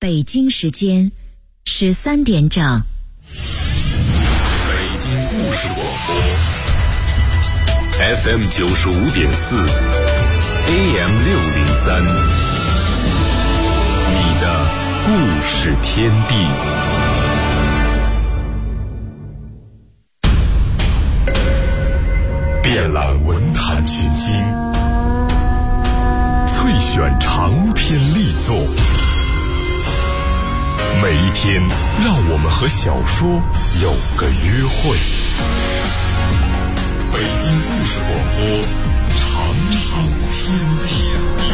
北京时间13点整。 北京故事广播 FM 95.4 AM 603，你的故事天地。遍览文坛群星，萃选长篇力作。每一天，让我们和小说有个约会。北京故事广播，长寿天地。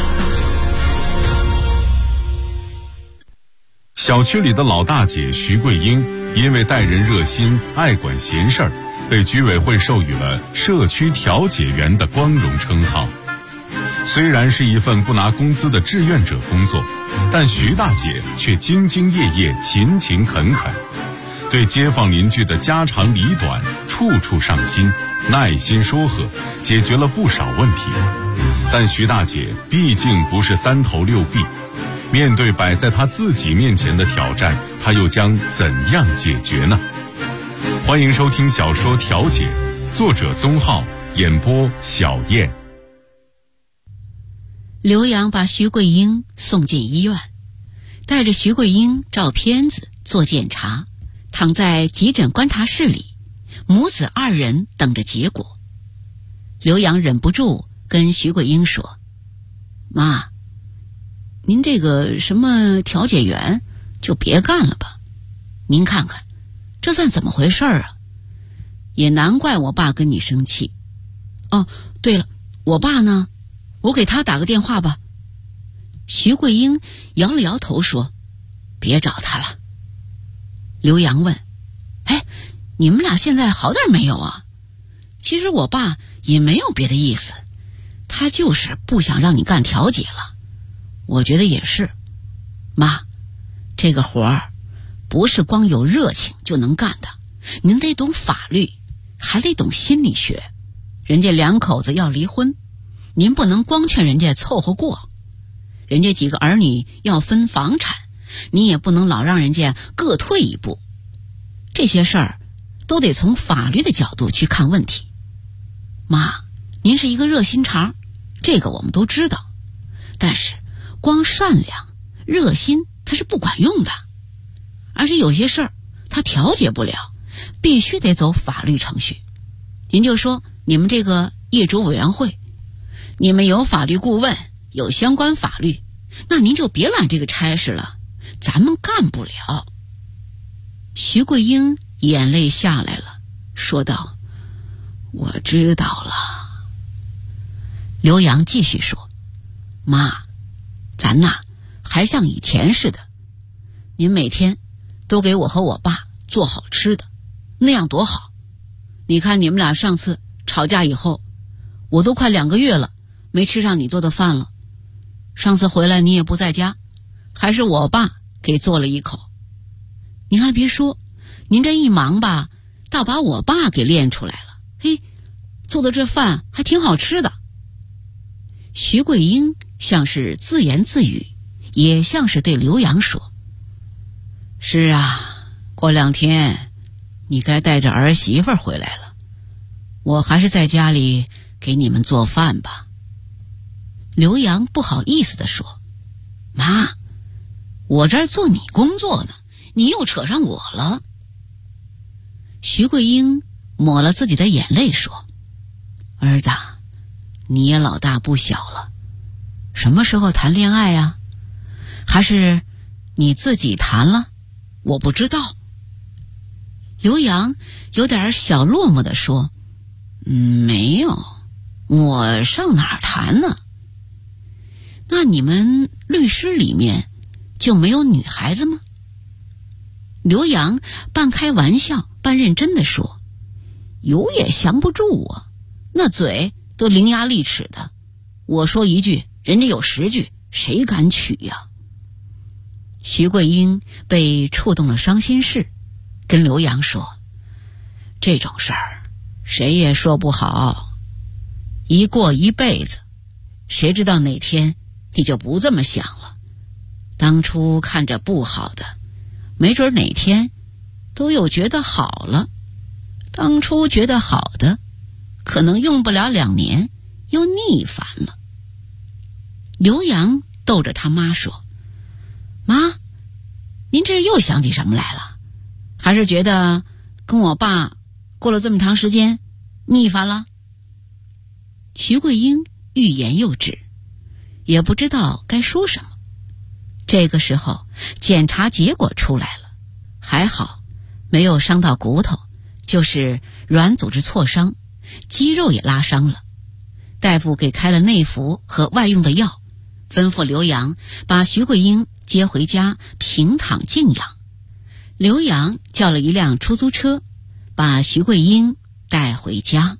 小区里的老大姐徐桂英，因为待人热心、爱管闲事儿，被居委会授予了社区调解员的光荣称号。虽然是一份不拿工资的志愿者工作，但徐大姐却兢兢业业、勤勤恳恳，对街坊邻居的家长里短处处上心，耐心说和，解决了不少问题。但徐大姐毕竟不是三头六臂，面对摆在她自己面前的挑战，她又将怎样解决呢？欢迎收听小说《调解》，作者宗浩，演播小燕。 刘洋把徐桂英送进医院，带着徐桂英照片子做检查，躺在急诊观察室里，母子二人等着结果。刘洋忍不住跟徐桂英说：“妈，您这个什么调解员就别干了吧，您看看这算怎么回事啊？也难怪我爸跟你生气。哦，对了，我爸呢？我给他打个电话吧。”徐桂英摇了摇头说：“别找他了。”刘洋问：“哎，你们俩现在好点没有啊？其实我爸也没有别的意思，他就是不想让你干调解了。我觉得也是，妈，这个活儿不是光有热情就能干的，您得懂法律，还得懂心理学。人家两口子要离婚，您不能光劝人家凑合过，人家几个儿女要分房产，你也不能老让人家各退一步。这些事儿都得从法律的角度去看问题。妈，您是一个热心肠，这个我们都知道，但是光善良热心它是不管用的，而且有些事儿它调解不了，必须得走法律程序。您就说你们这个业主委员会，你们有法律顾问，有相关法律，那您就别揽这个差事了，咱们干不了。徐桂英眼泪下来了，说道：“我知道了。”刘洋继续说：“妈，咱呐还像以前似的，您每天都给我和我爸做好吃的，那样多好。你看你们俩上次吵架以后，我都快2个月了没吃上你做的饭了。上次回来你也不在家，还是我爸给做了一口。您还别说，您这一忙吧，倒把我爸给练出来了。嘿，做的这饭还挺好吃的。”徐桂英像是自言自语，也像是对刘洋说：“是啊，过2天你该带着儿媳妇回来了，我还是在家里给你们做饭吧。”刘洋不好意思地说：“妈，我这儿做你工作呢，你又扯上我了。”徐桂英抹了自己的眼泪说：“儿子，你也老大不小了，什么时候谈恋爱呀？还是你自己谈了？我不知道。”刘洋有点小落寞地说：“没有，我上哪儿谈呢？那你们律师里面就没有女孩子吗？”刘洋半开玩笑半认真地说：“有也降不住啊，那嘴都伶牙俐齿的，我说一句人家有10句，谁敢娶呀？”徐桂英被触动了伤心事，跟刘洋说：“这种事儿谁也说不好，一过一辈子，谁知道哪天你就不这么想了？ 当初看着不好的，没准哪天都又觉得好了。当初觉得好的，可能用不了2年又逆反了。刘洋逗着他妈说：“妈，您这又想起什么来了？还是觉得跟我爸过了这么长时间逆反了？”徐桂英欲言又止，也不知道该说什么。这个时候检查结果出来了，还好没有伤到骨头，就是软组织挫伤，肌肉也拉伤了。大夫给开了内服和外用的药，吩咐刘洋把徐桂英接回家平躺静养。刘洋叫了一辆出租车，把徐桂英带回家。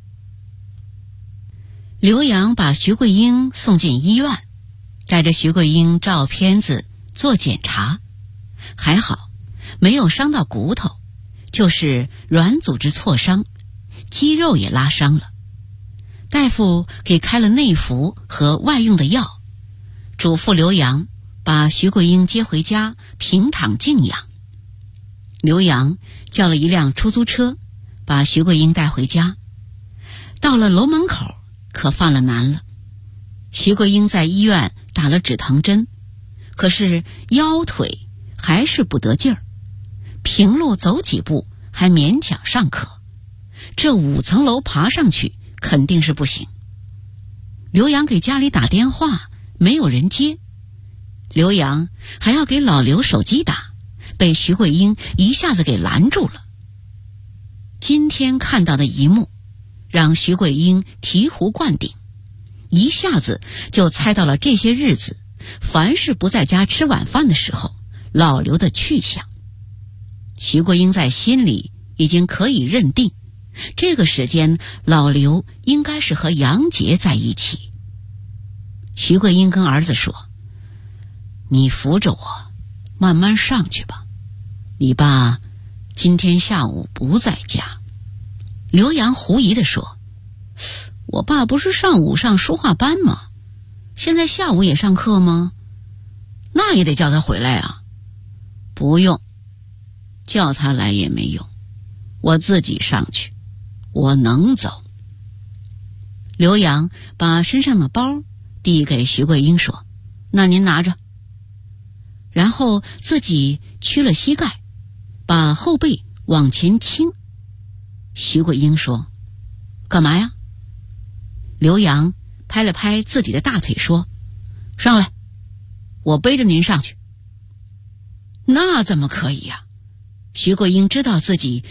刘洋把徐桂英送进医院，带着徐桂英照片子做检查，还好没有伤到骨头，就是软组织挫伤，肌肉也拉伤了。大夫给开了内服和外用的药，嘱咐刘洋把徐桂英接回家平躺静养。刘洋叫了一辆出租车，把徐桂英带回家。到了楼门口，可犯了难了。徐桂英在医院打了止疼针，可是腰腿还是不得劲儿，平路走几步还勉强尚可，这5层楼爬上去肯定是不行。刘洋给家里打电话，没有人接。刘洋还要给老刘手机打，被徐桂英一下子给拦住了。今天看到的一幕让徐桂英醍醐灌顶，一下子就猜到了这些日子凡是不在家吃晚饭的时候老刘的去向。徐桂英在心里已经可以认定，这个时间老刘应该是和杨杰在一起。徐桂英跟儿子说：“你扶着我慢慢上去吧，你爸今天下午不在家。”刘洋狐疑地说：“我爸不是上午上书画班吗？现在下午也上课吗？那也得叫他回来啊。”“不用，叫他来也没用，我自己上去，我能走。”刘洋把身上的包递给徐桂英说：“那您拿着。”然后自己屈了膝盖，把后背往前倾。徐桂英说：“干嘛呀？”刘洋拍了拍自己的大腿说：“上来，我背着您上去。”那怎么可以呀？徐桂英知道自己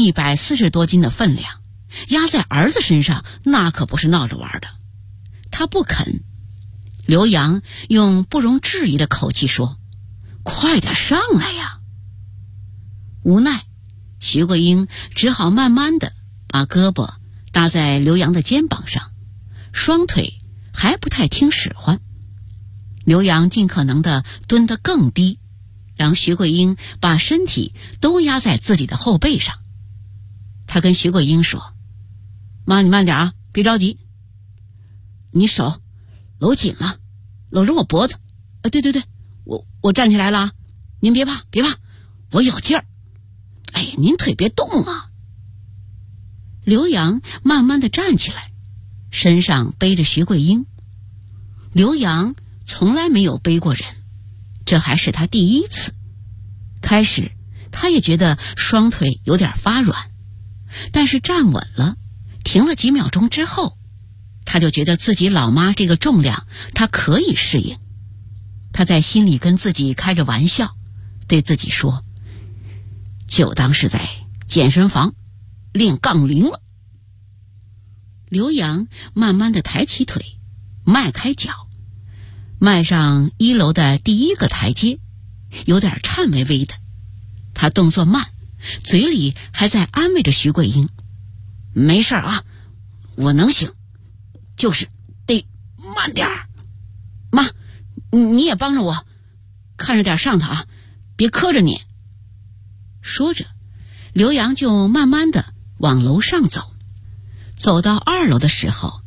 140多斤的分量，压在儿子身上那可不是闹着玩的，他不肯。刘洋用不容置疑的口气说：“快点上来呀！”无奈徐桂英只好慢慢的把胳膊搭在刘洋的肩膀上，双腿还不太听使唤。刘洋尽可能的蹲得更低，让徐桂英把身体都压在自己的后背上。他跟徐桂英说：“妈，你慢点啊，别着急。你手搂紧了，搂着我脖子。对，我站起来了啊，您别怕，我有劲儿。哎呀，您腿别动啊。”刘洋慢慢的站起来，身上背着徐桂英。刘洋从来没有背过人，这还是他第一次。开始他也觉得双腿有点发软，但是站稳了，停了几秒钟之后，他就觉得自己老妈这个重量他可以适应。他在心里跟自己开着玩笑，对自己说：“就当是在健身房练杠铃了。”刘洋慢慢的抬起腿，迈开脚，迈上1楼的第一个台阶，有点颤巍巍的。他动作慢，嘴里还在安慰着徐桂英：“没事啊，我能行，就是得慢点儿。妈，你也帮着我，看着点上头啊，别磕着你。”说着，刘洋就慢慢的往楼上走。走到2楼的时候，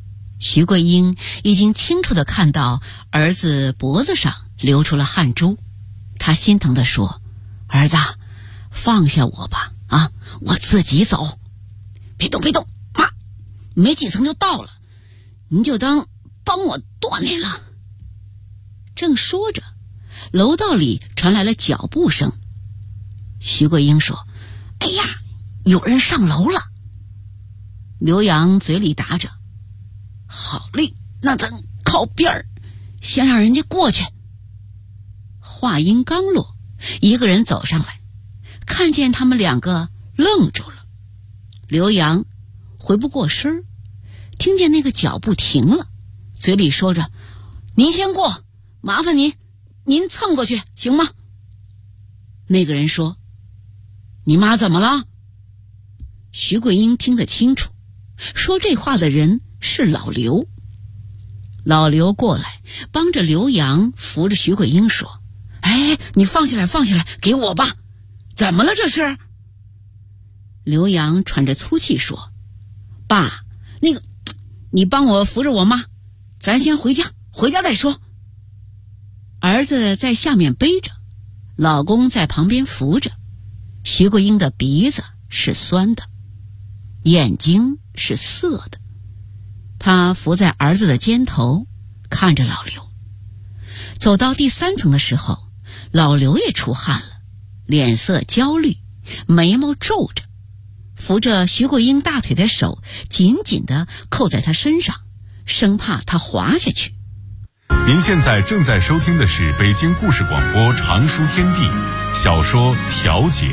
徐桂英已经清楚地看到儿子脖子上流出了汗珠，她心疼地说：“儿子，放下我吧，啊，我自己走。”“别动，别动，妈，没几层就到了，您就当帮我锻炼了。”正说着，楼道里传来了脚步声。徐桂英说：“哎呀，有人上楼了。”刘洋嘴里答着：“好嘞，那咱靠边儿，先让人家过去。”话音刚落，一个人走上来，看见他们两个愣住了。刘洋回不过身儿，听见那个脚步停了，嘴里说着：“您先过，麻烦您蹭过去行吗？”那个人说：“你妈怎么了？”徐桂英听得清楚，说这话的人是老刘。老刘过来帮着刘洋扶着徐桂英说：“哎，你放下来，放下来，给我吧。怎么了这是？”刘洋喘着粗气说：“爸，那个，你帮我扶着我妈，咱先回家，回家再说。”儿子在下面背着，老公在旁边扶着。徐桂英的鼻子是酸的，眼睛是涩的。她伏在儿子的肩头，看着老刘。走到第3层的时候，老刘也出汗了，脸色焦虑，眉毛皱着，扶着徐桂英大腿的手紧紧地扣在她身上，生怕她滑下去。 您现在正在收听的是北京故事广播长书天地小说《调解》。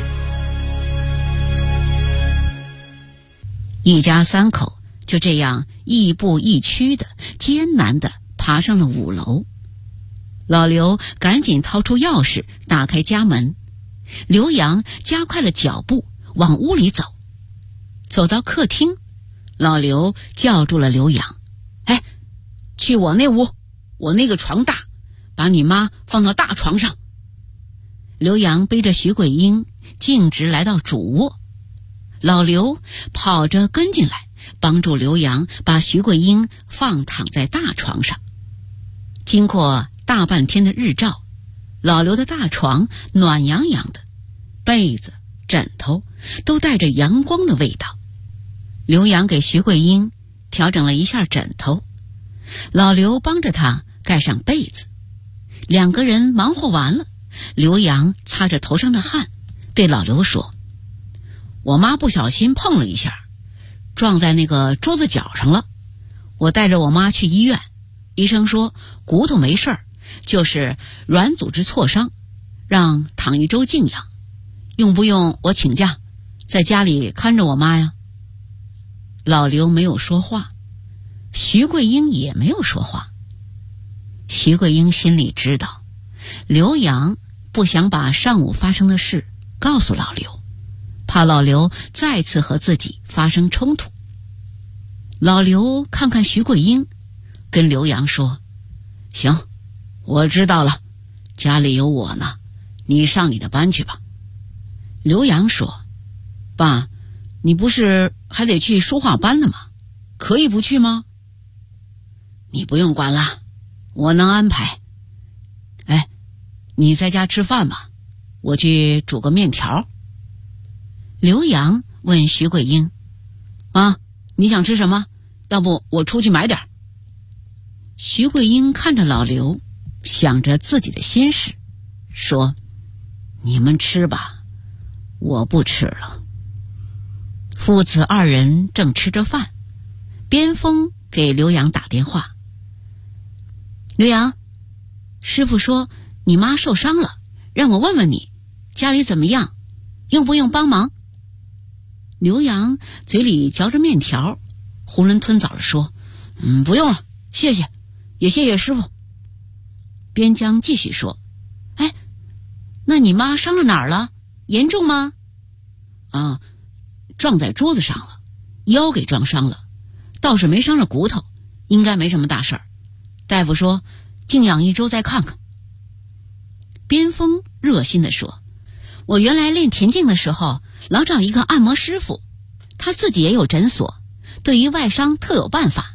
一家3口就这样亦步亦趋的艰难地爬上了5楼。老刘赶紧掏出钥匙打开家门，刘洋加快了脚步往屋里走。走到客厅，老刘叫住了刘洋：“哎，去我那屋，我那个床大，把你妈放到大床上。”刘洋背着徐桂英径直来到主卧，老刘跑着跟进来，帮助刘洋把徐桂英放躺在大床上。经过大半天的日照，老刘的大床暖洋洋的，被子枕头都带着阳光的味道。刘洋给徐桂英调整了一下枕头，老刘帮着他盖上被子。2个人忙活完了，刘洋擦着头上的汗，对老刘说：“我妈不小心碰了一下，撞在那个桌子角上了。我带着我妈去医院，医生说骨头没事儿，就是软组织挫伤，让躺1周静养。用不用我请假，在家里看着我妈呀？”老刘没有说话，徐桂英也没有说话。徐桂英心里知道，刘洋不想把上午发生的事告诉老刘，怕老刘再次和自己发生冲突。老刘看看徐桂英，跟刘洋说：“行，我知道了，家里有我呢，你上你的班去吧。”刘洋说：“爸，你不是还得去书画班呢吗？可以不去吗？”“你不用管了，我能安排。哎，你在家吃饭吧，我去煮个面条。”刘洋问徐桂英：“啊，你想吃什么？要不我出去买点。”徐桂英看着老刘，想着自己的心事，说：“你们吃吧，我不吃了。”父子2人正吃着饭，边锋给刘洋打电话：“刘洋，师傅说你妈受伤了，让我问问你，家里怎么样，用不用帮忙？”刘洋嘴里嚼着面条，囫囵吞枣地说：“不用了，谢谢，也谢谢师傅。”边疆继续说：“哎，那你妈伤了哪儿了？严重吗？”“啊，撞在桌子上了，腰给撞伤了，倒是没伤着骨头，应该没什么大事儿。大夫说静养1周再看看。”边锋热心地说：“我原来练田径的时候，老找一个按摩师傅，他自己也有诊所，对于外伤特有办法，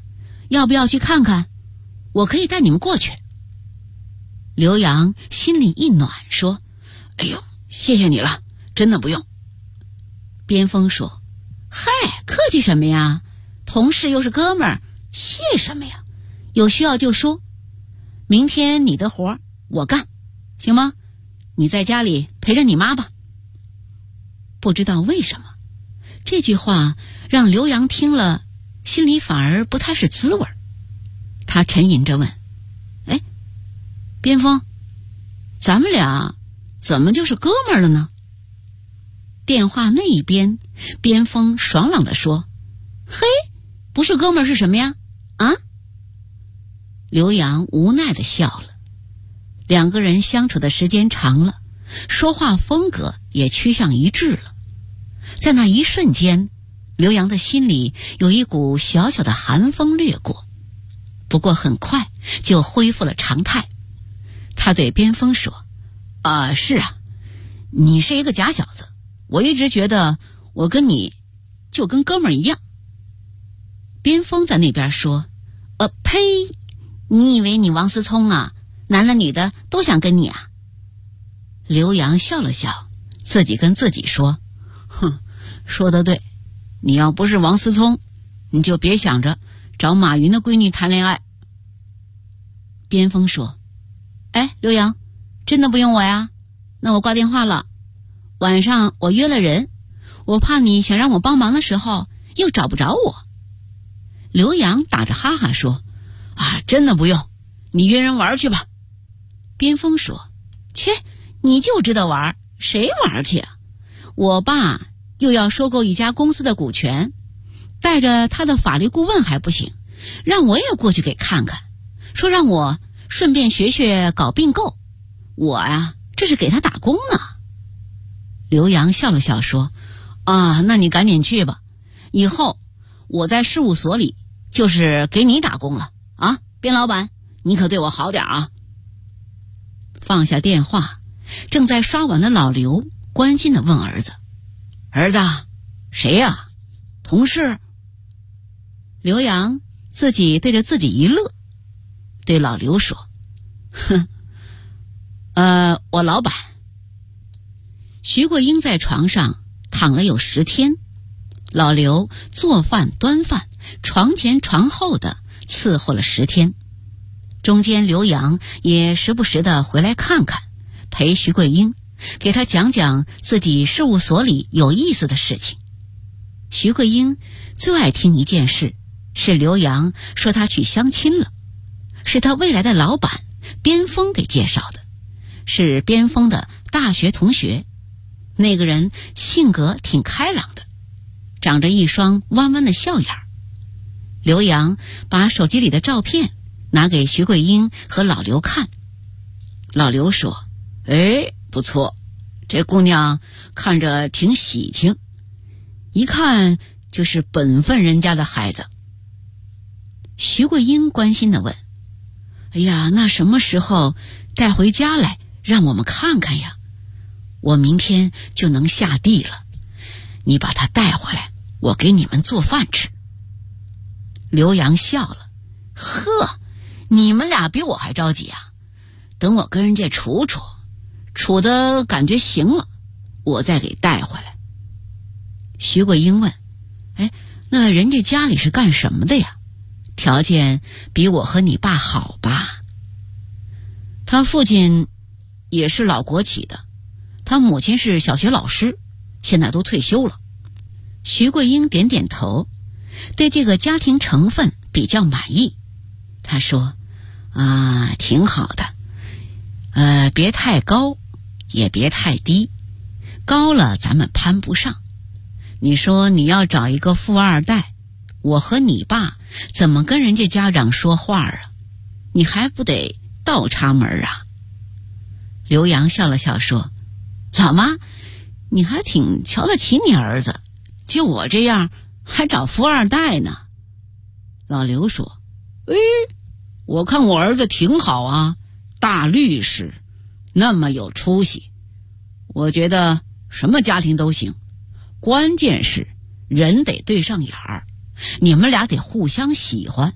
要不要去看看？我可以带你们过去。刘洋心里一暖，说：哎呦，谢谢你了，真的不用。边锋说：嗨，客气什么呀，同事又是哥们儿，谢什么呀，有需要就说。明天你的活我干，行吗？你在家里陪着你妈吧。不知道为什么，这句话让刘洋听了心里反而不太是滋味。他沉吟着问：哎，边锋，咱们俩怎么就是哥们儿了呢？电话那一边，边锋爽朗地说：嘿，不是哥们儿是什么呀？啊？刘洋无奈地笑了。两个人相处的时间长了，说话风格也趋向一致了。在那一瞬间，刘洋的心里有一股小小的寒风掠过，不过很快就恢复了常态。他对边锋说：是啊，你是一个假小子，我一直觉得我跟你就跟哥们儿一样。边锋在那边说：呸，你以为你王思聪啊，男的女的都想跟你啊？刘洋笑了笑，自己跟自己说：哼，说得对，你要不是王思聪，你就别想着找马云的闺女谈恋爱。边锋说：哎，刘洋，真的不用我呀？那我挂电话了。晚上我约了人，我怕你想让我帮忙的时候又找不着我。刘洋打着哈哈说：真的不用，你约人玩去吧。边锋说：切，你就知道玩，谁玩去啊？我爸又要收购一家公司的股权，带着他的法律顾问还不行，让我也过去给看看，说让我顺便学学搞并购。我呀，这是给他打工呢。刘洋笑了笑说：那你赶紧去吧，以后我在事务所里就是给你打工了啊，边老板，你可对我好点啊。放下电话，正在刷碗的老刘关心地问儿子：儿子，谁呀？同事？刘洋自己对着自己一乐，对老刘说：哼，我老板。徐桂英在床上躺了有10天，老刘做饭端饭，床前床后的伺候了10天。中间刘洋也时不时的回来看看，陪徐桂英，给他讲讲自己事务所里有意思的事情。徐桂英最爱听一件事，是刘洋说他去相亲了，是他未来的老板边锋给介绍的，是边锋的大学同学。那个人性格挺开朗的，长着一双弯弯的笑眼儿。刘洋把手机里的照片拿给徐桂英和老刘看。老刘说：哎，不错，这姑娘看着挺喜庆，一看就是本分人家的孩子。徐桂英关心地问：哎呀，那什么时候带回家来让我们看看呀？我明天就能下地了，你把她带回来，我给你们做饭吃。刘洋笑了：呵，你们俩比我还着急啊，等我跟人家处的感觉行了，我再给带回来。徐桂英问：哎，那人家家里是干什么的呀？条件比我和你爸好吧？他父亲也是老国企的，他母亲是小学老师，现在都退休了。徐桂英点点头，对这个家庭成分比较满意。她说：挺好的，别太高，也别太低，高了咱们攀不上。你说你要找一个富二代，我和你爸怎么跟人家家长说话啊？你还不得倒插门啊？刘洋笑了笑说：老妈，你还挺瞧得起你儿子，就我这样还找富二代呢。老刘说：我看我儿子挺好啊，大律师，那么有出息。我觉得什么家庭都行，关键是人得对上眼儿，你们俩得互相喜欢，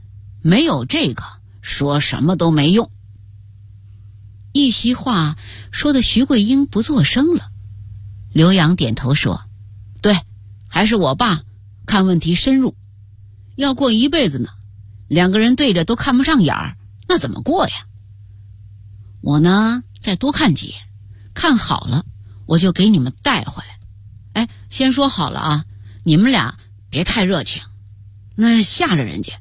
没有这个，说什么都没用。一席话说的徐桂英不作声了。刘洋点头说：对，还是我爸看问题深入，要过一辈子呢，两个人对着都看不上眼儿，那怎么过呀？我呢再多看几眼，看好了我就给你们带回来。先说好了啊，你们俩别太热情，那吓着人家。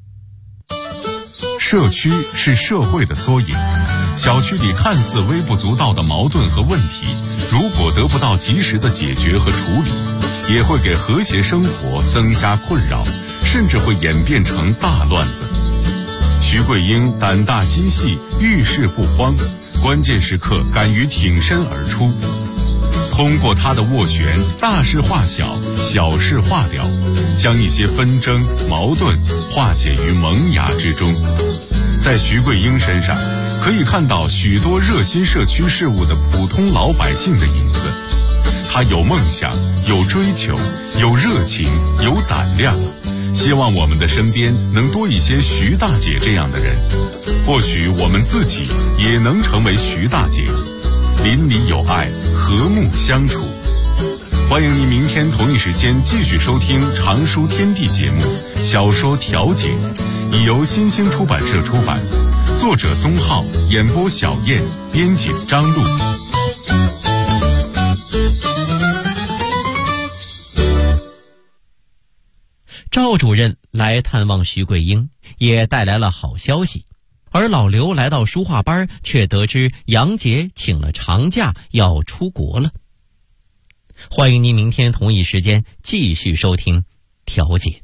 社区是社会的缩影，小区里看似微不足道的矛盾和问题，如果得不到及时的解决和处理，也会给和谐生活增加困扰，甚至会演变成大乱子。徐桂英胆大心细，遇事不慌，关键时刻敢于挺身而出。通过她的斡旋，大事化小，小事化了，将一些纷争矛盾化解于萌芽之中。在徐桂英身上可以看到许多热心社区事务的普通老百姓的影子。她有梦想，有追求，有热情，有胆量。希望我们的身边能多一些徐大姐这样的人，或许我们自己也能成为徐大姐，邻里有爱，和睦相处。欢迎您明天同一时间继续收听《常书天地》节目《小说调解》，已由新兴出版社出版，作者宗浩，演播小燕，编辑张璐。 赵主任来探望徐桂英，也带来了好消息。而老刘来到书画班，却得知杨杰请了长假要出国了。欢迎您明天同一时间继续收听调解。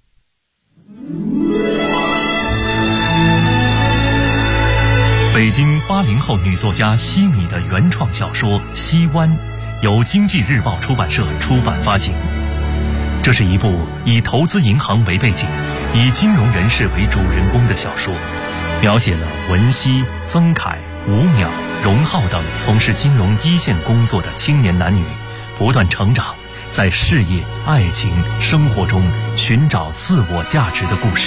北京80后女作家西米的原创小说《西湾》，由经济日报出版社出版发行。这是一部以投资银行为背景，以金融人士为主人公的小说，描写了文熙、曾凯、吴淼、荣浩等从事金融一线工作的青年男女不断成长，在事业、爱情、生活中寻找自我价值的故事。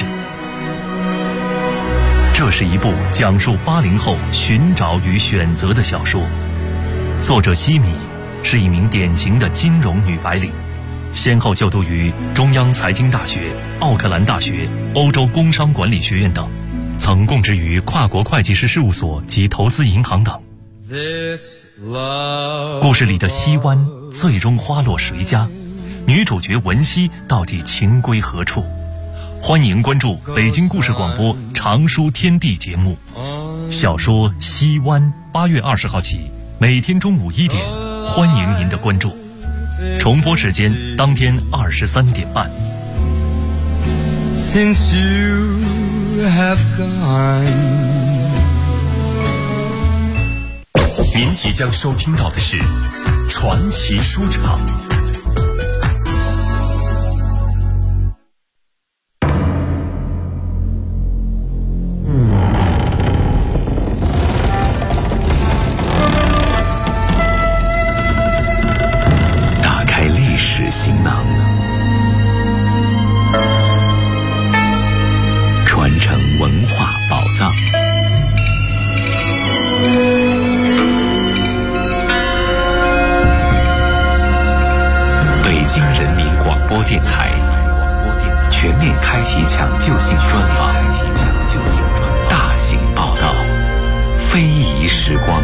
这是一部讲述80后寻找与选择的小说。作者西米是一名典型的金融女白领，先后就读于中央财经大学、奥克兰大学、欧洲工商管理学院等，曾供职于跨国会计师事务所及投资银行等。故事里的西湾最终花落谁家？女主角文熙到底情归何处？欢迎关注北京故事广播《常书天地》节目。小说《西湾》8月20号起，每天中午1点，欢迎您的关注。重播时间当天23点半。 Since you have gone， 您即将收听到的是传奇书场。 打开历史行囊，传承文化宝藏。北京人民广播电台全面开启抢救性专访，大型报道，非遗时光。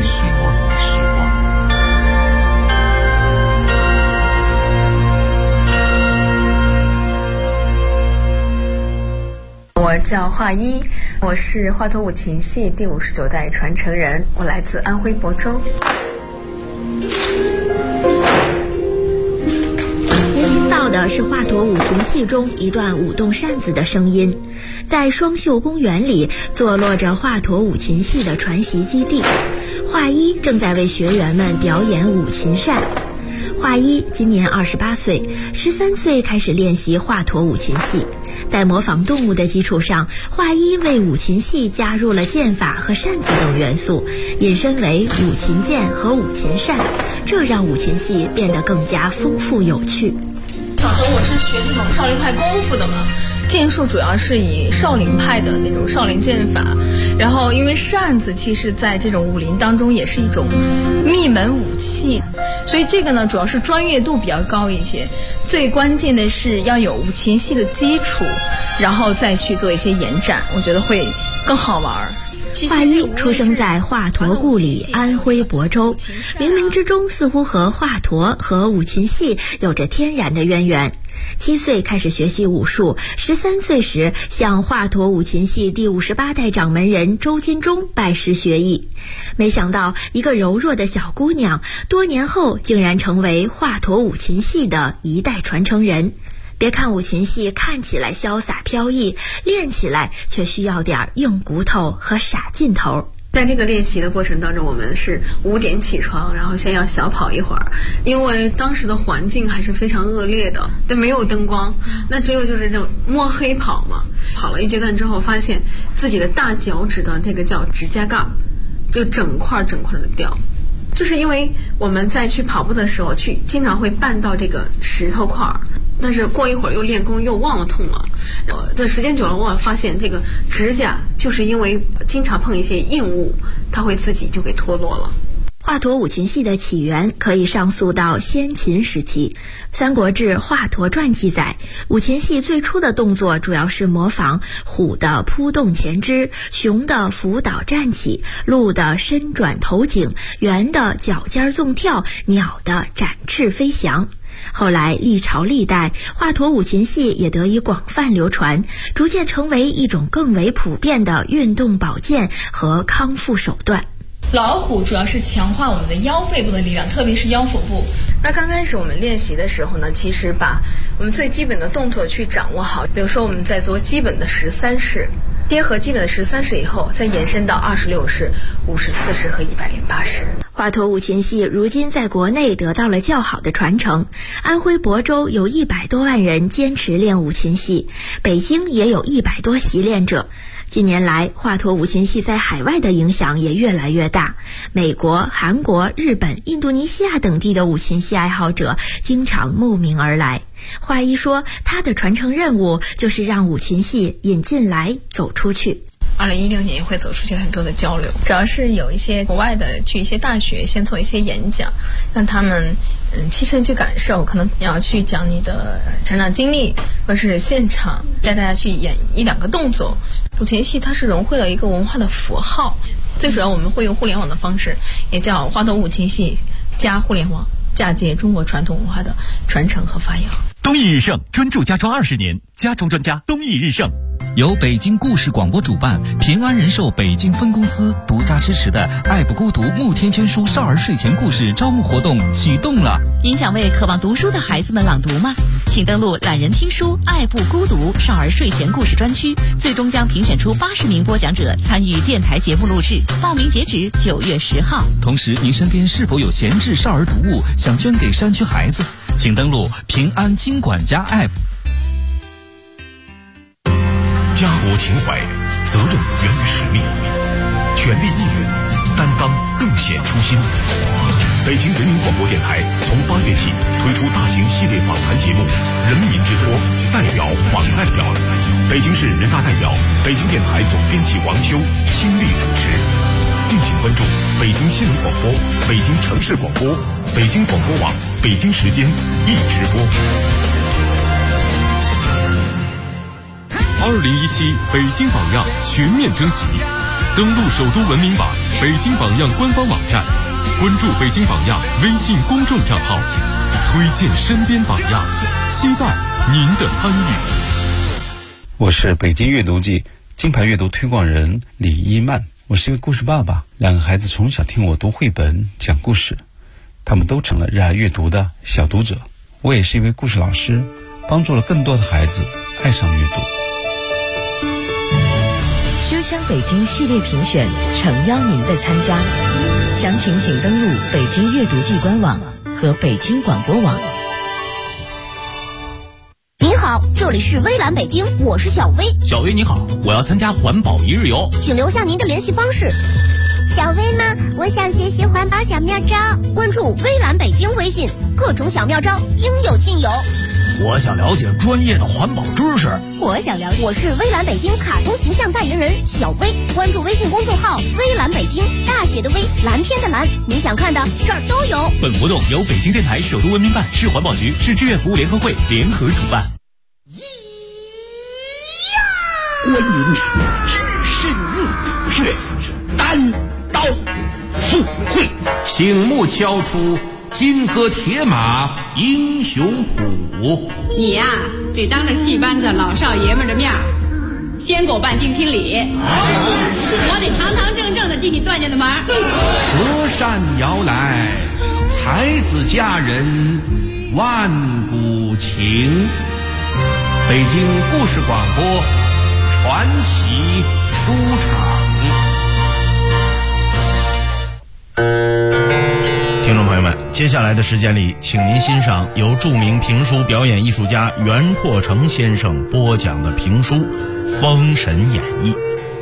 我叫华一，我是华佗五禽戏第59代传承人，我来自安徽亳州。 您听到的是华佗五禽戏中一段舞动扇子的声音。在双秀公园里坐落着华佗五禽戏的传习基地，华一正在为学员们表演五禽扇。华一今年28岁，13岁开始练习华佗五禽戏。在模仿动物的基础上，华一为五禽戏加入了剑法和扇子等元素，引申为五禽剑和五禽扇，这让五禽戏变得更加丰富有趣。 小时候我是学那种少林派功夫的嘛， 剑术主要是以少林派的那种少林剑法，然后因为扇子其实在这种武林当中也是一种秘门武器，所以这个呢主要是专业度比较高一些。最关键的是要有五禽戏的基础，然后再去做一些延展，我觉得会更好玩。 华一出生在华佗故里安徽亳州，冥冥之中似乎和华佗和五禽戏有着天然的渊源。7岁开始学习武术，13岁时向华佗五禽戏第58代掌门人周金忠拜师学艺。没想到一个柔弱的小姑娘，多年后竟然成为华佗五禽戏的一代传承人。别看五禽戏看起来潇洒飘逸，练起来却需要点硬骨头和傻劲头。 在这个练习的过程当中，我们是5点起床，然后先要小跑一会儿，因为当时的环境还是非常恶劣的，对，没有灯光，那只有就是这种摸黑跑嘛。跑了一阶段之后，发现自己的大脚趾的这个叫指甲盖就整块的掉，就是因为我们在去跑步的时候经常会绊到这个石头块，但是过一会儿又练功又忘了痛了，这时间久了我发现这个指甲就是因为经常碰一些硬物，它会自己就给脱落了。 华佗五禽戏的起源可以上溯到先秦时期，《三国志·华佗传》记载，五禽戏最初的动作主要是模仿虎的扑动前肢，熊的伏倒站起，鹿的伸转头颈，猿的脚尖纵跳，鸟的展翅飞翔。后来历朝历代，华佗五禽戏也得以广泛流传，逐渐成为一种更为普遍的运动保健和康复手段。 老虎主要是强化我们的腰背部的力量，特别是腰腹部。那刚开始我们练习的时候呢，其实把我们最基本的动作去掌握好，比如说我们在做基本的13式，结合基本的13式以后，再延伸到26式、54式和108式。 华佗五禽戏如今在国内得到了较好的传承，安徽亳州有100多万人坚持练五禽戏，北京也有100多习练者。近年来，华佗五禽戏在海外的影响也越来越大，美国、韩国、日本、印度尼西亚等地的五禽戏爱好者经常慕名而来。华一说，他的传承任务就是让五禽戏引进来，走出去。 2016年也会走出去很多的交流，主要是有一些国外的去一些大学先做一些演讲，让他们亲身去感受，可能要去讲你的成长经历，或是现场带大家去演1-2个动作。五禽戏它是融汇了一个文化的符号，最主要我们会用互联网的方式，也叫华佗五禽戏加互联网，嫁接中国传统文化的传承和发扬。 东益日盛专注家装20年，家装专家东益日盛。 由北京故事广播主办，平安人寿北京分公司独家支持的爱不孤独慕天娟书少儿睡前故事招募活动启动了。 您想为渴望读书的孩子们朗读吗？请登录懒人听书爱不孤独少儿睡前故事专区，最终将评选出80名播讲者参与电台节目录制，报名截止9月10号。 同时，您身边是否有闲置少儿读物想捐给山区孩子？请登录平安金管家 App。 家国情怀，责任源于使命，全力以赴，担当更显初心。北京人民广播电台从8月起推出大型系列访谈节目《人民之托》，代表访代表，北京市人大代表、北京电台总编辑王修亲力主持。敬请关注北京新闻广播、北京城市广播、北京广播网、北京时间一直播。 2017北京榜样全面征集，登录首都文明网、北京榜样官方网站，关注北京榜样微信公众账号，推荐身边榜样，期待您的参与。 我是北京阅读季金牌阅读推广人李一曼，我是一个故事爸爸，2个孩子从小听我读绘本讲故事，他们都成了热爱阅读的小读者。我也是一位故事老师，帮助了更多的孩子爱上阅读。 书香北京系列评选诚邀您的参加，详情请登录北京阅读季官网和北京广播网。 您好，这里是微蓝北京，我是小薇。 小薇你好，我要参加环保1日游， 请留下您的联系方式。 小薇呢，我想学习环保小妙招， 关注微蓝北京微信，个各种小妙招应有尽有。 我想了解专业的环保知识。 我想了解。我是微蓝北京卡通形象代言人小薇，关注微信公众号微蓝北京，大写的微，蓝天的蓝，你想看的这儿都有。 本活动由北京电台首都文明办、市环保局、市志愿服务联合会联合主办。 观影只是入血，单刀赴会， 醒目敲出金戈铁马英雄谱。 你呀，得当着戏班子老少爷们的面儿，先给我办定亲礼，我得堂堂正正的进你段家的门。 折扇摇来，才子佳人万古情。北京故事广播传奇书场。 听众朋友们，接下来的时间里，请您欣赏由著名评书表演艺术家袁阔成先生播讲的评书《封神演义》。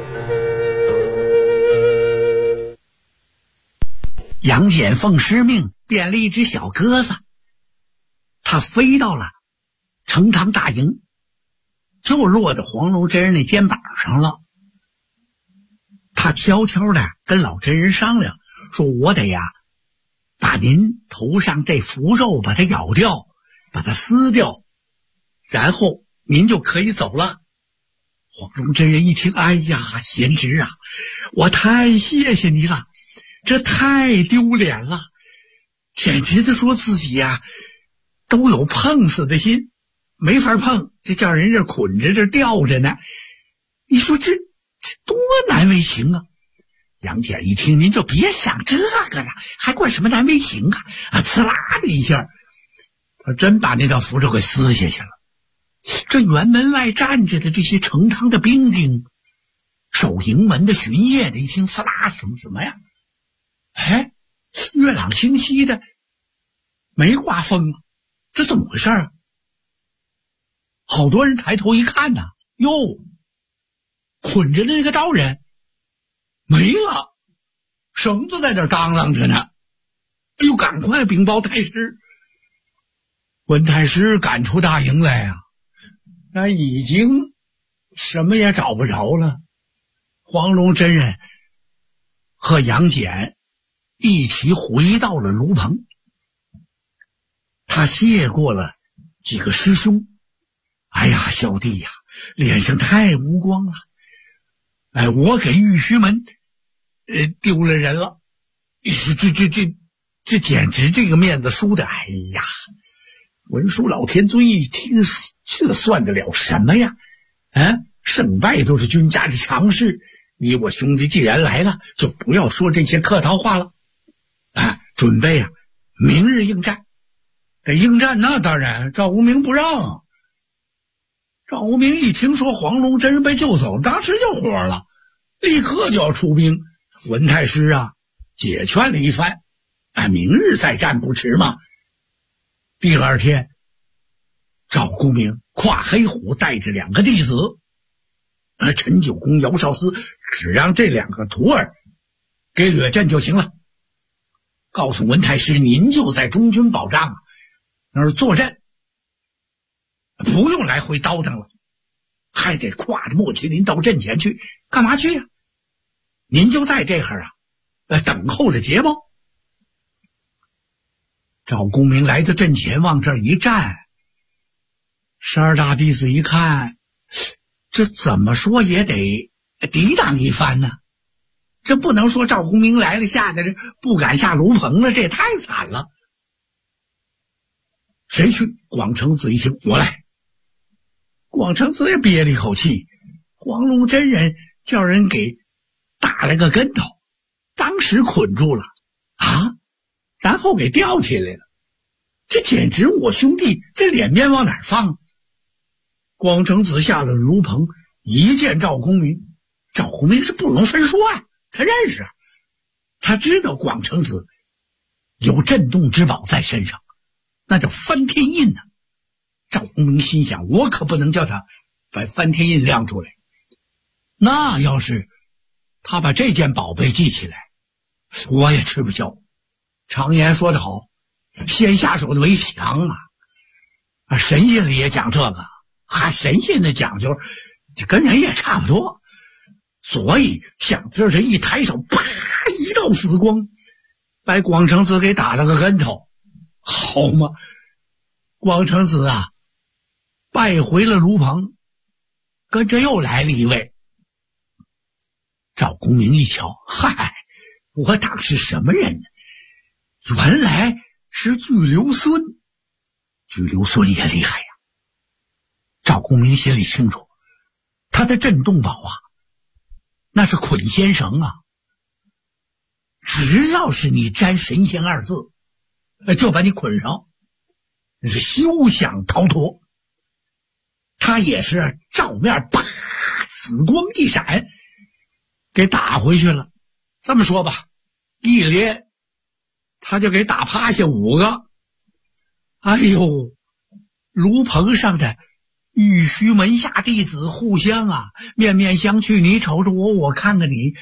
杨戬奉师命变了一只小鸽子，他飞到了成汤大营，就落到黄龙真人的肩膀上了。他悄悄的跟老真人商量，说我得呀把您头上这符咒把它咬掉，把它撕掉，然后您就可以走了。黄龙真人一听，哎呀，贤侄啊，我太谢谢你了，这太丢脸了，简直的说自己呀都有碰死的心，没法碰，这叫人这捆着这吊着呢，你说这多难为情啊。杨戬一听，您就别想这个了，还管什么难为情啊！呲啦的一下，他真把那道符咒给撕下去了。这辕门外站着的这些成汤的兵丁，守营门的巡夜的，一听呲啦什么呀？哎，月朗星稀的，没刮风啊，这怎么回事啊？好多人抬头一看呐，哟，捆着的那个刀人没了，绳子在这当啷着呢。哎呦，赶快禀报太师。文太师赶出大营来啊，那已经什么也找不着了。黄龙真人和杨戬一起回到了卢棚，他谢过了几个师兄。哎呀，小弟呀，脸上太无光了。哎，我给玉虚门丢了人了，这简直这个面子输的，哎呀！文殊老天尊一听，这算得了什么呀？胜败都是君家的常事，你我兄弟既然来了，就不要说这些客套话了。准备明日应战。得应战，那当然赵无名不让啊。赵无名一听说黄龙真人被救走，当时就火了，立刻就要出兵。文太师解劝了一番，明日再战不迟嘛。第二天，赵公明跨黑虎带着2个弟子，陈九公、姚少司，只让这2个徒儿给掠阵就行了。告诉文太师，您就在中军保障那儿坐镇，不用来回叨腾了，还得挎着莫麒麟到阵前去，干嘛去呀？您就在这会儿等候着捷报。赵公明来到阵前，往这儿一站，12大弟子一看，这怎么说也得抵挡一番呢。这不能说赵公明来了吓得不敢下炉棚了，这也太惨了。谁去？广成子一听，我来。广成子也憋了一口气，黄龙真人叫人给打了个跟头，当时捆住了然后给吊起来了。这简直我兄弟这脸面往哪儿放？广成子下了炉棚，一见赵公明，赵公明是不容分说他认识，他知道广成子有震动之宝在身上，那叫翻天印赵公明心想，我可不能叫他把翻天印亮出来，那要是他把这件宝贝记起来，我也吃不消。常言说得好， 先下手的为强啊！神仙里也讲这个，还神仙的讲究，就跟人也差不多。所以想这人一抬手，啪，一道紫光，把广成子给打了个跟头，好嘛！广成子啊，败回了卢棚，跟着又来了一位。赵公明一瞧，嗨，我当是什么人呢？原来是巨留孙。巨留孙也厉害呀！赵公明心里清楚，他的镇洞宝啊，那是捆仙绳啊。只要是你沾神仙二字，就把你捆上，那是休想逃脱。他也是照面啪，紫光一闪，给打回去了。这么说吧，一连他就给打趴下5个。哎呦，卢棚上的玉虚门下弟子互相啊，面面相觑，你瞅着我，我看看你。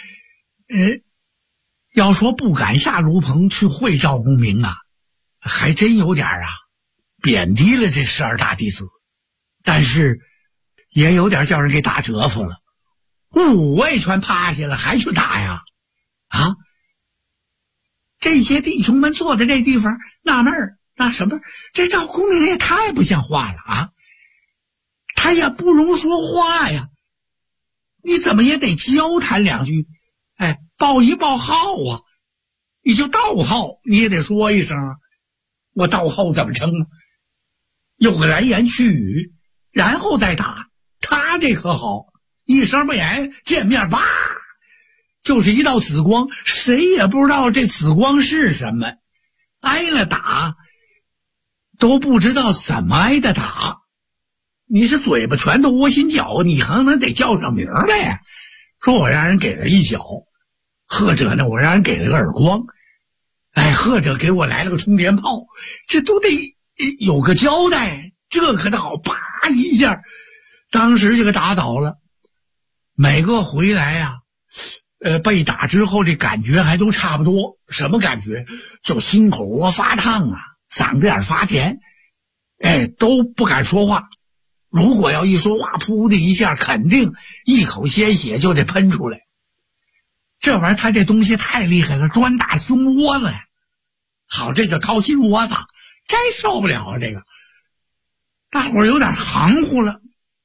要说不敢下卢棚去会赵公明啊，还真有点贬低了这12大弟子，但是也有点叫人给打折服了。5位全趴下了，还去打呀？啊！这些弟兄们坐在这地方纳闷儿，那什么，这赵公明也太不像话了啊！他也不容说话呀，你怎么也得交谈2句，报一报号啊！你就道号你也得说一声啊！我道号怎么称啊？有个来言去语，然后再打。他这可好，一声不言，见面吧，就是一道紫光，谁也不知道这紫光是什么，挨了打都不知道怎么挨的打。你是嘴巴全都窝心脚，你还能得叫上名来，说我让人给了一脚，或者呢我让人给了个耳光，或者给我来了个充电炮，这都得有个交代。这可倒好，啪一下当时就给打倒了。每个回来啊被打之后这感觉还都差不多。什么感觉？就心口窝发烫啊，嗓子眼发甜，都不敢说话。如果要一说话，噗的一下，肯定一口鲜血就得喷出来。这玩意儿他这东西太厉害了，专打胸窝子呀。好，这就掏心窝子，真受不了啊！这个大伙儿有点含糊了，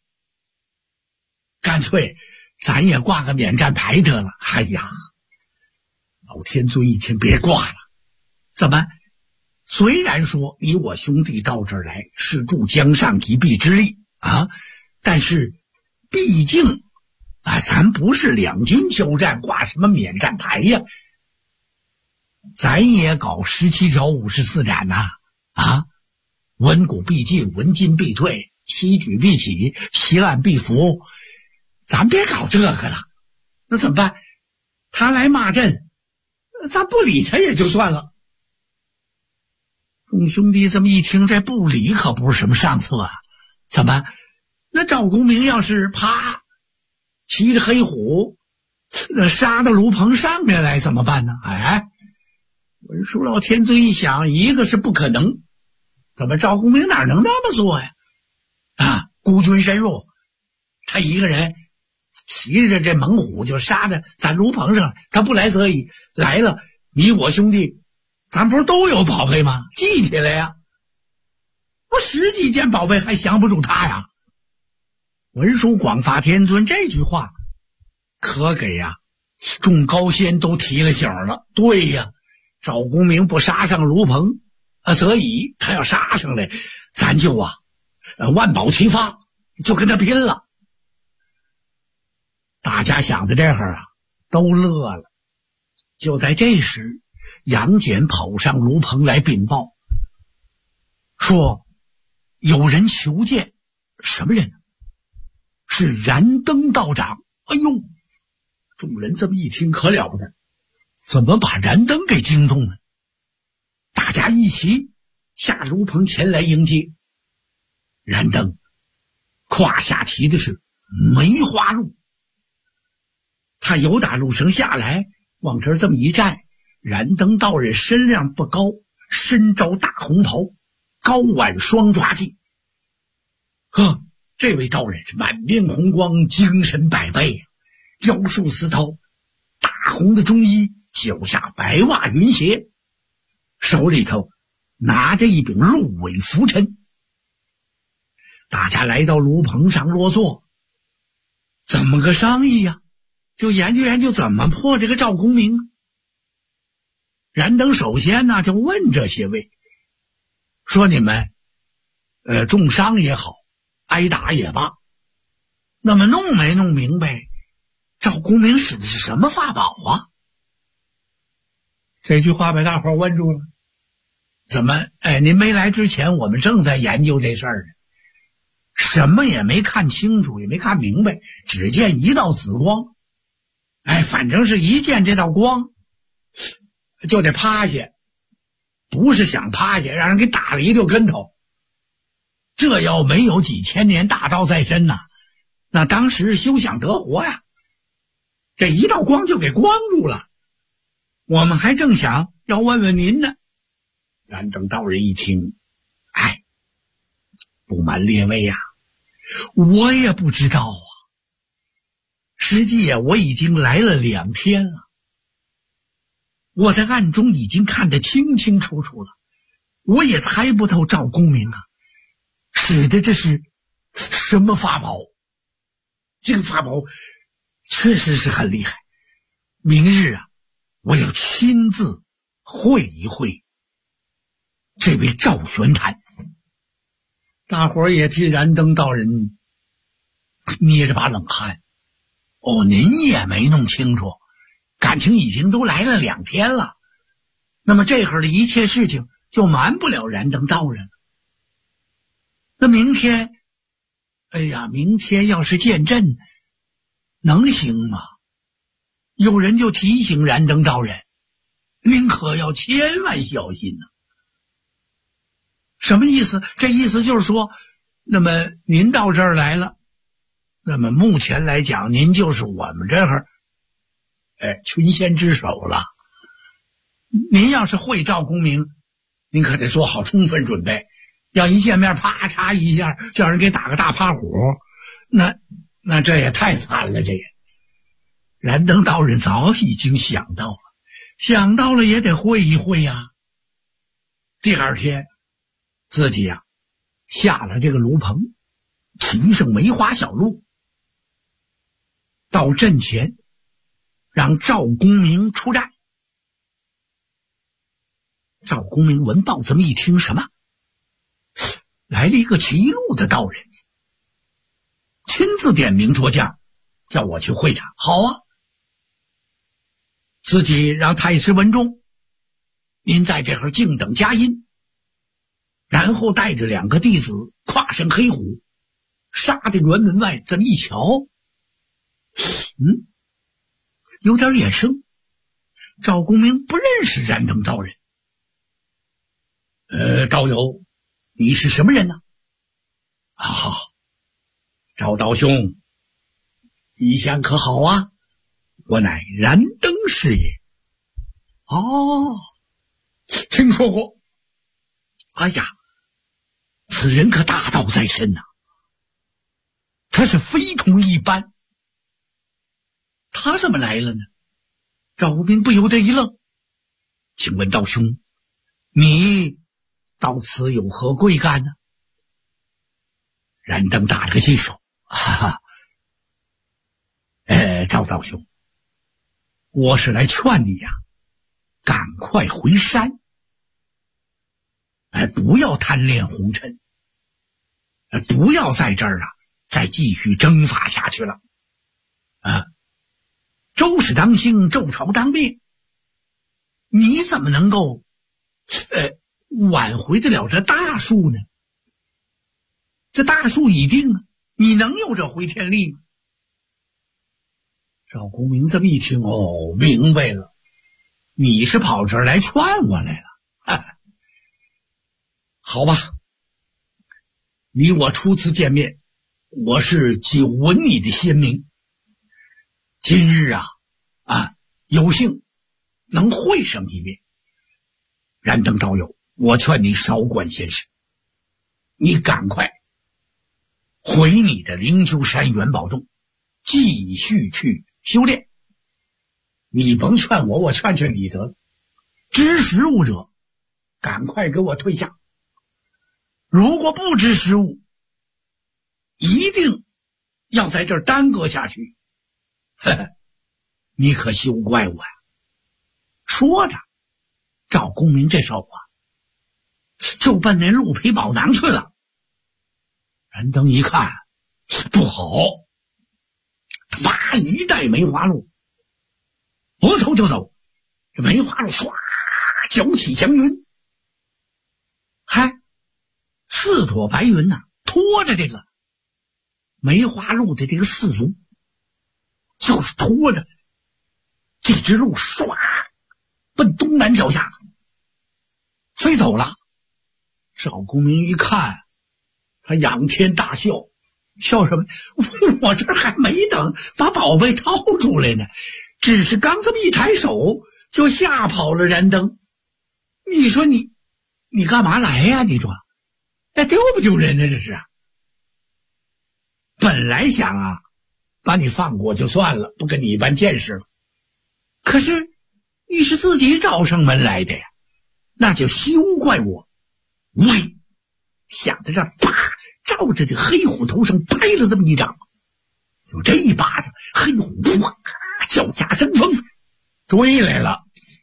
干脆咱也挂个免战牌得了。哎呀，老天尊一听，别挂了。怎么？虽然说你我兄弟到这儿来是助江上一臂之力啊，但是毕竟咱不是两军交战，挂什么免战牌呀？咱也搞17条54斩呐！文古必进，文金必退，西举必起，西岸必伏。咱别搞这个了，那怎么办？他来骂阵，咱不理他也就算了。众兄弟这么一听，这不理可不是什么上策啊！怎么？那赵公明要是啪骑着黑虎，那杀到卢棚上面来怎么办呢？文殊老天尊一想，一个是不可能，怎么赵公明哪能那么做呀？孤军深入，他一个人骑着这猛虎就杀在咱卢棚上，他不来则已，来了你我兄弟咱不是都有宝贝吗？记起来呀！我10几件宝贝还降不住他呀！文殊广发天尊这句话可给众高仙都提了醒了。对呀，赵公明不杀上卢棚则已，他要杀上来，咱就万宝齐发，就跟他拼了。大家想到这儿都乐了。就在这时，杨戬跑上卢棚来禀报，说有人求见。什么人呢？是燃灯道长。哎呦，众人这么一听可了不得，怎么把燃灯给惊动了？大家一齐下卢棚前来迎接。燃灯胯下骑的是梅花鹿，他由打路绳下来，往这儿这么一站。燃灯道人身量不高， 身着大红袍，高挽双抓髻。这位道人是满面红光，精神百倍啊，腰束丝绦，大红的中衣，脚下白袜云鞋，手里头拿着一柄鹿尾拂尘。大家来到炉棚上落座，怎么个商议呀？就研究研究怎么破这个赵公明。燃灯首先呢，就问这些位说：你们重伤也好，挨打也罢，那么弄没弄明白赵公明使的是什么法宝啊？这句话把大伙问住了。怎么您没来之前我们正在研究这事儿呢，什么也没看清楚，也没看明白，只见一道紫光，反正是一见这道光就得趴下，不是想趴下，让人给打了一溜跟头。这要没有几千年大道在身呐，那当时休想得活呀！这一道光就给光住了。我们还正想要问问您呢。燃灯道人一听，不瞒列位呀，我也不知道啊。实际我已经来了2天了，我在暗中已经看得清清楚楚了，我也猜不透赵公明啊使的这是什么法宝。这个法宝确实是很厉害，明日啊，我要亲自会一会这位赵玄坛。大伙儿也替燃灯道人捏着把冷汗。您也没弄清楚，感情已经都来了2天了，那么这会儿的一切事情就瞒不了燃灯道人了。那明天明天要是见朕能行吗？有人就提醒燃灯道人，您可要千万小心呐。什么意思？这意思就是说，那么您到这儿来了，那么目前来讲，您就是我们这儿群仙之首了。您要是会赵公明，您可得做好充分准备，要一见面啪嚓一下叫人给打个大趴虎，那这也太惨了。这也燃灯道人早已经想到了也得会一会呀。第2天自己下了这个炉棚，骑上梅花小路，到阵前让赵公明出战。赵公明闻报这么一听，什么？来了一个骑鹿的道人，亲自点名捉将，叫我去会他。好啊，自己让太师文忠，您在这会儿静等佳音，然后带着2个弟子跨上黑虎，杀到辕门外。这么一瞧，有点眼生。赵公明不认识燃灯道人。赵友，你是什么人呢？赵道兄，一向可好啊？我乃燃灯师也。听说过。此人可大道在身呐，他是非同一般。他怎么来了呢？赵公明不由得一愣。请问道兄，你到此有何贵干呢？燃灯打了个记手，赵道兄，我是来劝你呀，赶快回山，不要贪恋红尘，不要在这儿再继续征伐下去了。周氏当兴，周朝当灭，你怎么能够挽回得了这大树呢？这大树已定了，你能有这回天力吗？赵公明这么一听，明白了，你是跑这儿来劝我来了。好吧，你我初次见面，我是久闻你的仙名，今日有幸能会上一面。燃灯道友， 我劝你少管闲事，你赶快回你的灵鹫山元宝洞，继续去修炼。你甭劝我，我劝劝你得了。知时务者，赶快给我退下。如果不知时务，一定要在这儿耽搁下去，呵呵，你可休怪我呀。说着，赵公明这手就奔那鹿皮宝囊去了。燃灯一看不好，啪一带梅花鹿，拨头就走。这梅花鹿唰搅起祥云，嗨，四朵白云呐，拖着这个梅花鹿的这个四足，就是拖着这只鹿唰奔东南脚下飞走了。赵公明一看，他仰天大笑，笑什么？我这还没等把宝贝掏出来呢，只是刚这么一抬手就吓跑了燃灯。你说你干嘛来呀？你说那丢不丢人呢？这是本来想把你放过就算了，不跟你一般见识了，可是你是自己找上门来的呀，那就休怪我。喂，想在这啪照着这黑虎头上拍了这么一掌，就这一巴掌，黑虎哇脚下生风追来了。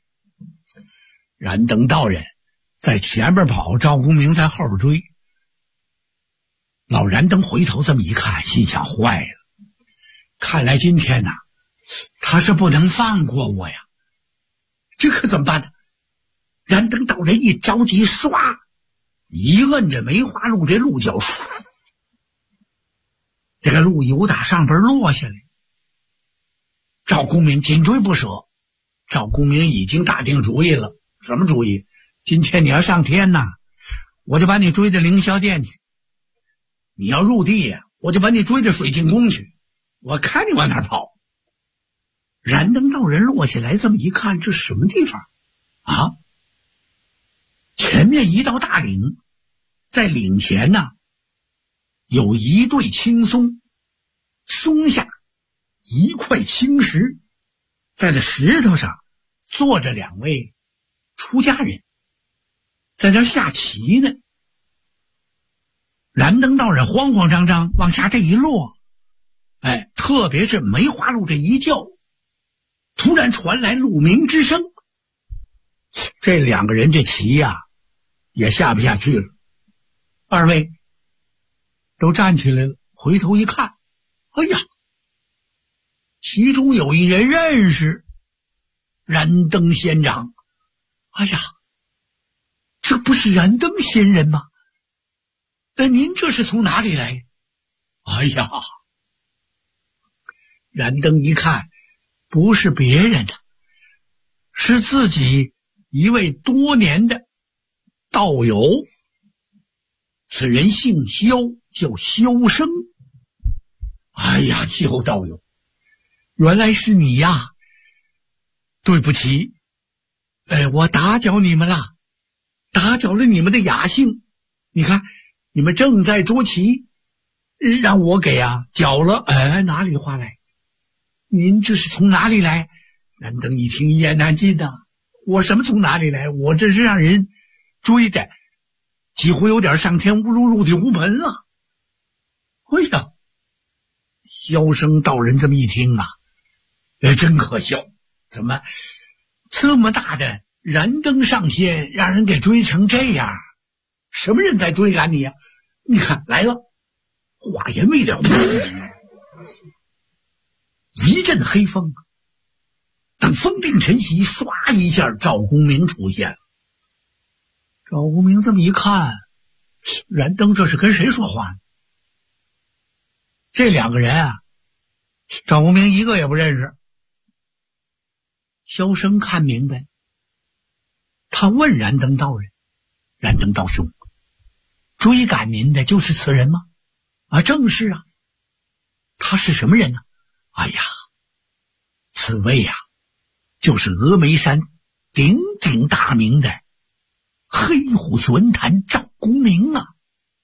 燃灯道人在前面跑，赵公明在后边追。老燃灯回头这么一看，心想坏了，看来今天他是不能放过我呀，这可怎么办呢？燃灯道人一着急，唰一摁着梅花鹿这鹿角，这个鹿由打上边落下来。赵公明紧追不舍。赵公明已经打定主意了，什么主意？今天你要上天我就把你追到凌霄殿去；你要入地我就把你追到水晶宫去。我看你往哪跑。燃灯道人落下来，这么一看，这什么地方前面一道大岭，在岭前有一对青松，松下一块青石，在这石头上坐着两位出家人，在这下棋呢。燃灯道人慌慌张张往下这一落，特别是梅花鹿这一叫，突然传来鹿鸣之声。这两个人这棋也下不下去了。二位都站起来了，回头一看，哎呀，其中有一人认识燃灯仙长。哎呀，这不是燃灯仙人吗？您这是从哪里来？哎呀，燃灯一看，不是别人是自己一位多年的道友，此人姓萧，叫萧生。哎呀，萧道友，原来是你呀！对不起，我打搅你们了，打搅了你们的雅兴。你看，你们正在捉棋，让我给搅了。哪里话来？您这是从哪里来？燃灯一听，一言难尽我什么从哪里来？我这是让人追的，几乎有点上天无路入地无门了。哎呀，萧生道人这么一听真可笑，怎么这么大的燃灯上仙让人给追成这样？什么人在追赶你你看来了。话言未了，一阵黑风，等风定尘息，唰一下赵公明出现了。赵公明这么一看，燃灯这是跟谁说话呢？这两个人赵公明一个也不认识。萧生看明白，他问燃灯道人：“燃灯道兄，追赶您的就是此人吗？”正是他是什么人呢？哎呀，此位就是峨眉山鼎鼎大名的黑虎虎玄坛赵公明啊。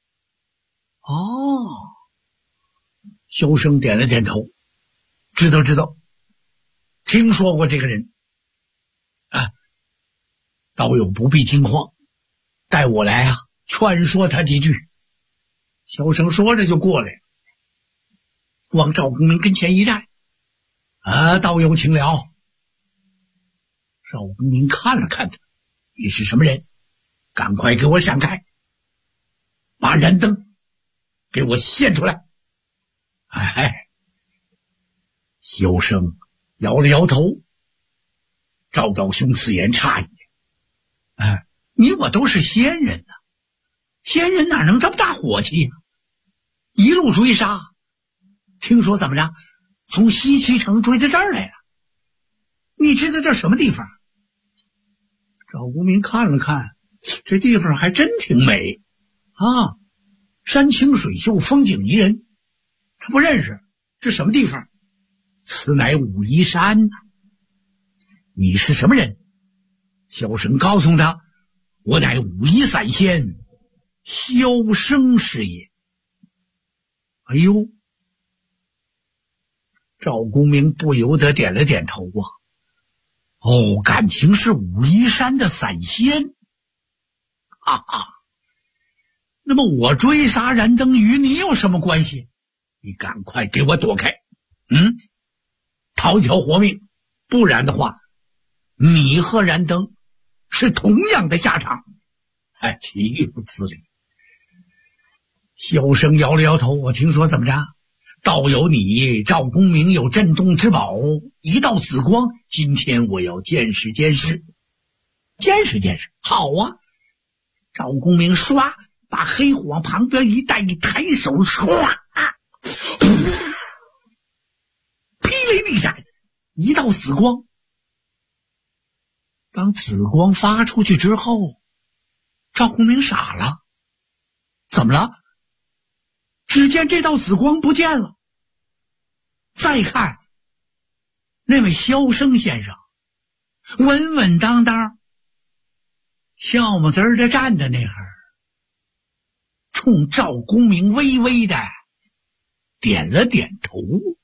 哦，萧生点了点头，知道，听说过这个人。啊，道友不必惊慌，带我来啊，劝说他几句。萧生说着就过来，往赵公明跟前一站。啊，道友请了。赵公明看了看他，你是什么人？赶快给我闪开，把燃灯给我现出来。哎，萧生摇了摇头。赵道兄此言差矣。哎，你我都是仙人呐，仙人哪能这么大火气啊？一路追杀，听说怎么着，从西岐城追到这儿来了。你知道这什么地方？赵公明看了看，这地方还真挺美啊，山清水秀，风景宜人。他不认识，这什么地方？此乃武夷山。你是什么人？萧生告诉他，我乃武夷散仙萧生是也。哎呦，赵公明不由得点了点头啊。哦，感情是武夷山的散仙。哈哈，那么我追杀燃灯与你有什么关系？你赶快给我躲开，讨一条活命，不然的话，你和燃灯是同样的下场。哎，岂有此理！萧生摇了摇头，我听说怎么着，道友你赵公明有震动之宝，一道紫光，今天我要见识见识。见识见识，好啊！赵公明唰把黑虎往旁边一带，一抬手，唰，霹雳一闪，一道紫光。当紫光发出去之后，赵公明傻了，怎么了？只见这道紫光不见了。再看那位萧生先生，稳稳当当，笑么滋儿的站在那儿，冲赵公明微微的点了点头。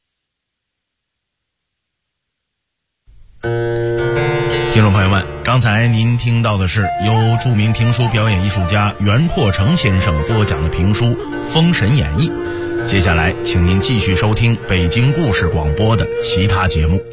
听众朋友们，刚才您听到的是由著名评书表演艺术家袁阔成先生播讲的评书《封神演义》。接下来请您继续收听北京故事广播的其他节目。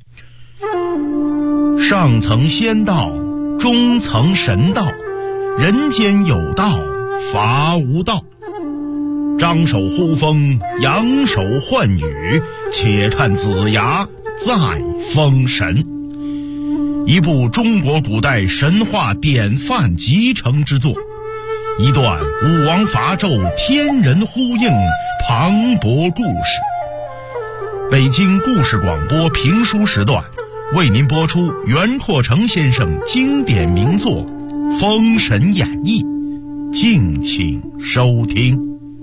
上层仙道，中层神道，人间有道，伐无道。张手呼风，扬手唤雨，且看子牙在封神。一部中国古代神话典范集成之作，一段武王伐纣天人呼应磅礴故事。北京故事广播评书时段为您播出袁阔成先生经典名作《封神演义》，敬请收听。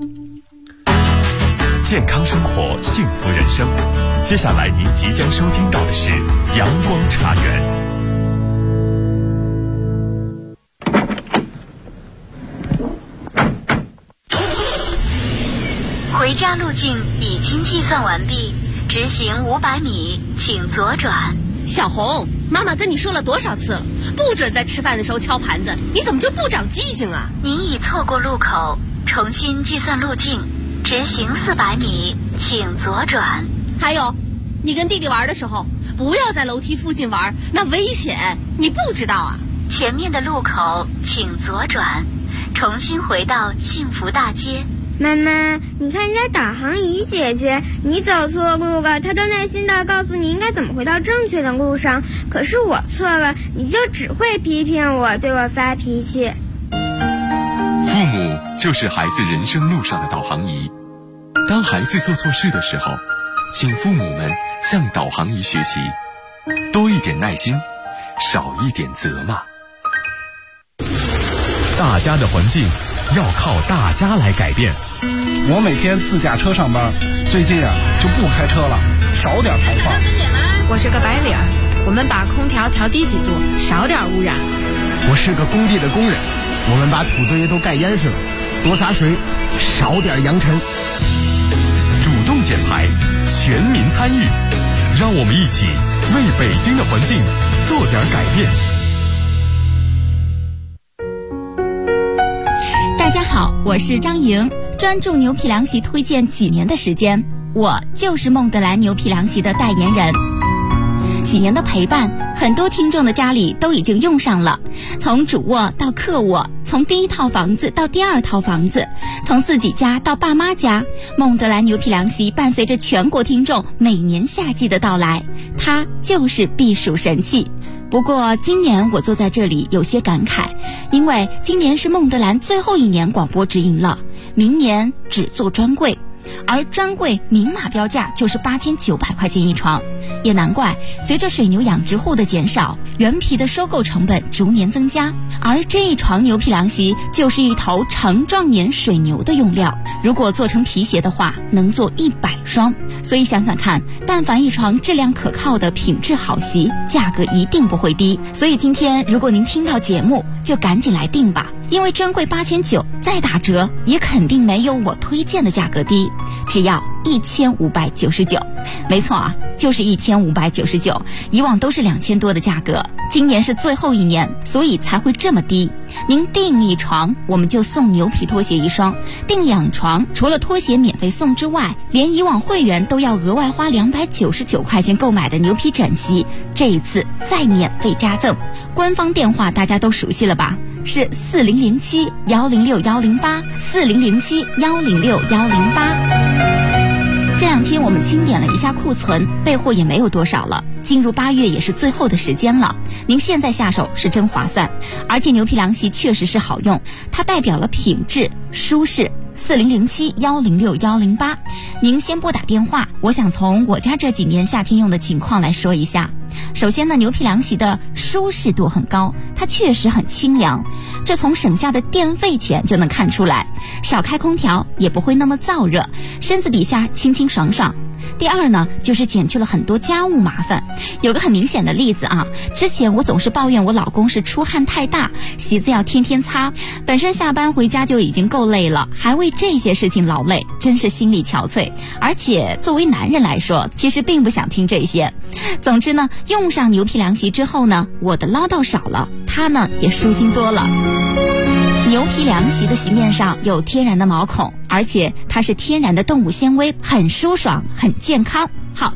健康生活，幸福人生。接下来您即将收听到的是阳光茶园。 回家路径已经计算完毕，直行500米，请左转。 小红，妈妈跟你说了多少次了，不准在吃饭的时候敲盘子，你怎么就不长记性啊？ 您已错过路口，重新计算路径，直行400米，请左转。 还有，你跟弟弟玩的时候，不要在楼梯附近玩，那危险，你不知道啊？ 前面的路口请左转，重新回到幸福大街。 妈妈，你看人家导航仪姐姐，你走错路了，她都耐心地告诉你应该怎么回到正确的路上。可是我错了，你就只会批评我，对我发脾气。 父母就是孩子人生路上的导航仪。当孩子做错事的时候，请父母们向导航仪学习，多一点耐心，少一点责骂。 大家的环境要靠大家来改变。 我每天自驾车上班，最近就不开车了，少点排放。 我是个白领，我们把空调调低几度，少点污染。 我是个工地的工人， 我们把土堆都盖严实了，多洒水，少点扬尘。 主动减排，全民参与，让我们一起为北京的环境做点改变。 大家好，我是张莹，专注牛皮凉席推荐几年的时间，我就是孟德兰牛皮凉席的代言人。几年的陪伴，很多听众的家里都已经用上了，从主卧到客卧，从第一套房子到第二套房子，从自己家到爸妈家，孟德兰牛皮凉席伴随着全国听众每年夏季的到来，它就是避暑神器。不过今年我坐在这里有些感慨，因为今年是孟德兰最后一年广播直营了，明年只做专柜，而专柜明码标价就是8900块钱一床，也难怪随着水牛养殖户的减少，原皮的收购成本逐年增加，而这一床牛皮凉席就是一头成壮年水牛的用料，如果做成皮鞋的话，能做100双。所以想想看，但凡一床质量可靠的品质好席，价格一定不会低。所以今天如果您听到节目，就赶紧来订吧，因为专柜8900再打折也肯定没有我推荐的价格低，只要1599。没错啊，就是1599，以往都是2000多的价格，今年是最后一年，所以才会这么低。您订一床，我们就送牛皮拖鞋1双；订2床，除了拖鞋免费送之外，连以往会员都要额外花299块钱购买的牛皮枕席，这一次再免费加赠。官方电话大家都熟悉了吧？是4007-106-108，4007-106-108。这2天我们清点了一下库存，备货也没有多少了，进入8月也是最后的时间了，您现在下手是真划算。而且牛皮凉席确实是好用，它代表了品质、舒适。4007-106-108，您先拨打电话，我想从我家这几年夏天用的情况来说一下。首先呢，牛皮凉席的舒适度很高，它确实很清凉，这从省下的电费钱就能看出来，少开空调也不会那么燥热，身子底下清清爽爽。第二呢，就是减去了很多家务麻烦。有个很明显的例子啊，之前我总是抱怨我老公是出汗太大，席子要天天擦，本身下班回家就已经够累了，还为这些事情劳累，真是心力憔悴。而且作为男人来说，其实并不想听这些。总之呢，用上牛皮凉席之后呢，我的唠叨少了，他呢也舒心多了。牛皮凉席的席面上有天然的毛孔，而且它是天然的动物纤维，很舒爽，很健康。好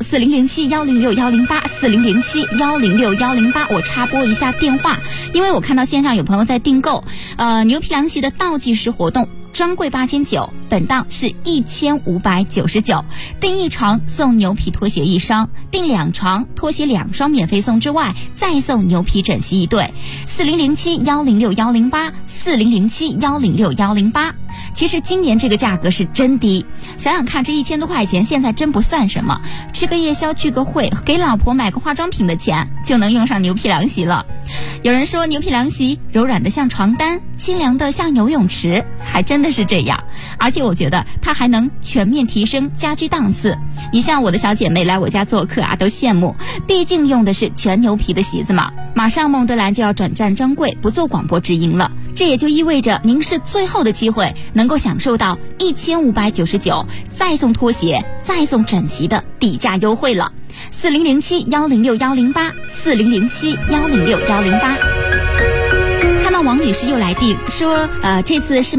，4007-106-108，4007-106-108，我插播一下电话，因为我看到线上有朋友在订购，牛皮凉席的倒计时活动。专柜8900，本档是1599，订1床送牛皮拖鞋1双，订2床拖鞋2双免费送之外，再送牛皮枕席1对。4007-106-108，4007-106-108。其实今年这个价格是真低，想想看，这1000多块钱现在真不算什么，吃个夜宵聚个会，给老婆买个化妆品的钱就能用上牛皮凉席了。有人说牛皮凉席柔软的像床单，清凉的像游泳池，还真的是这样。而且我觉得它还能全面提升家居档次。你像我的小姐妹来我家做客啊，都羡慕，毕竟用的是全牛皮的席子嘛。马上孟德兰就要转战专柜，不做广播直营了，这也就意味着您是最后的机会能够享受到1599再送拖鞋再送枕席的底价优惠了。4007-106-108， 4007-106-108。看到王女士又来订，说这次是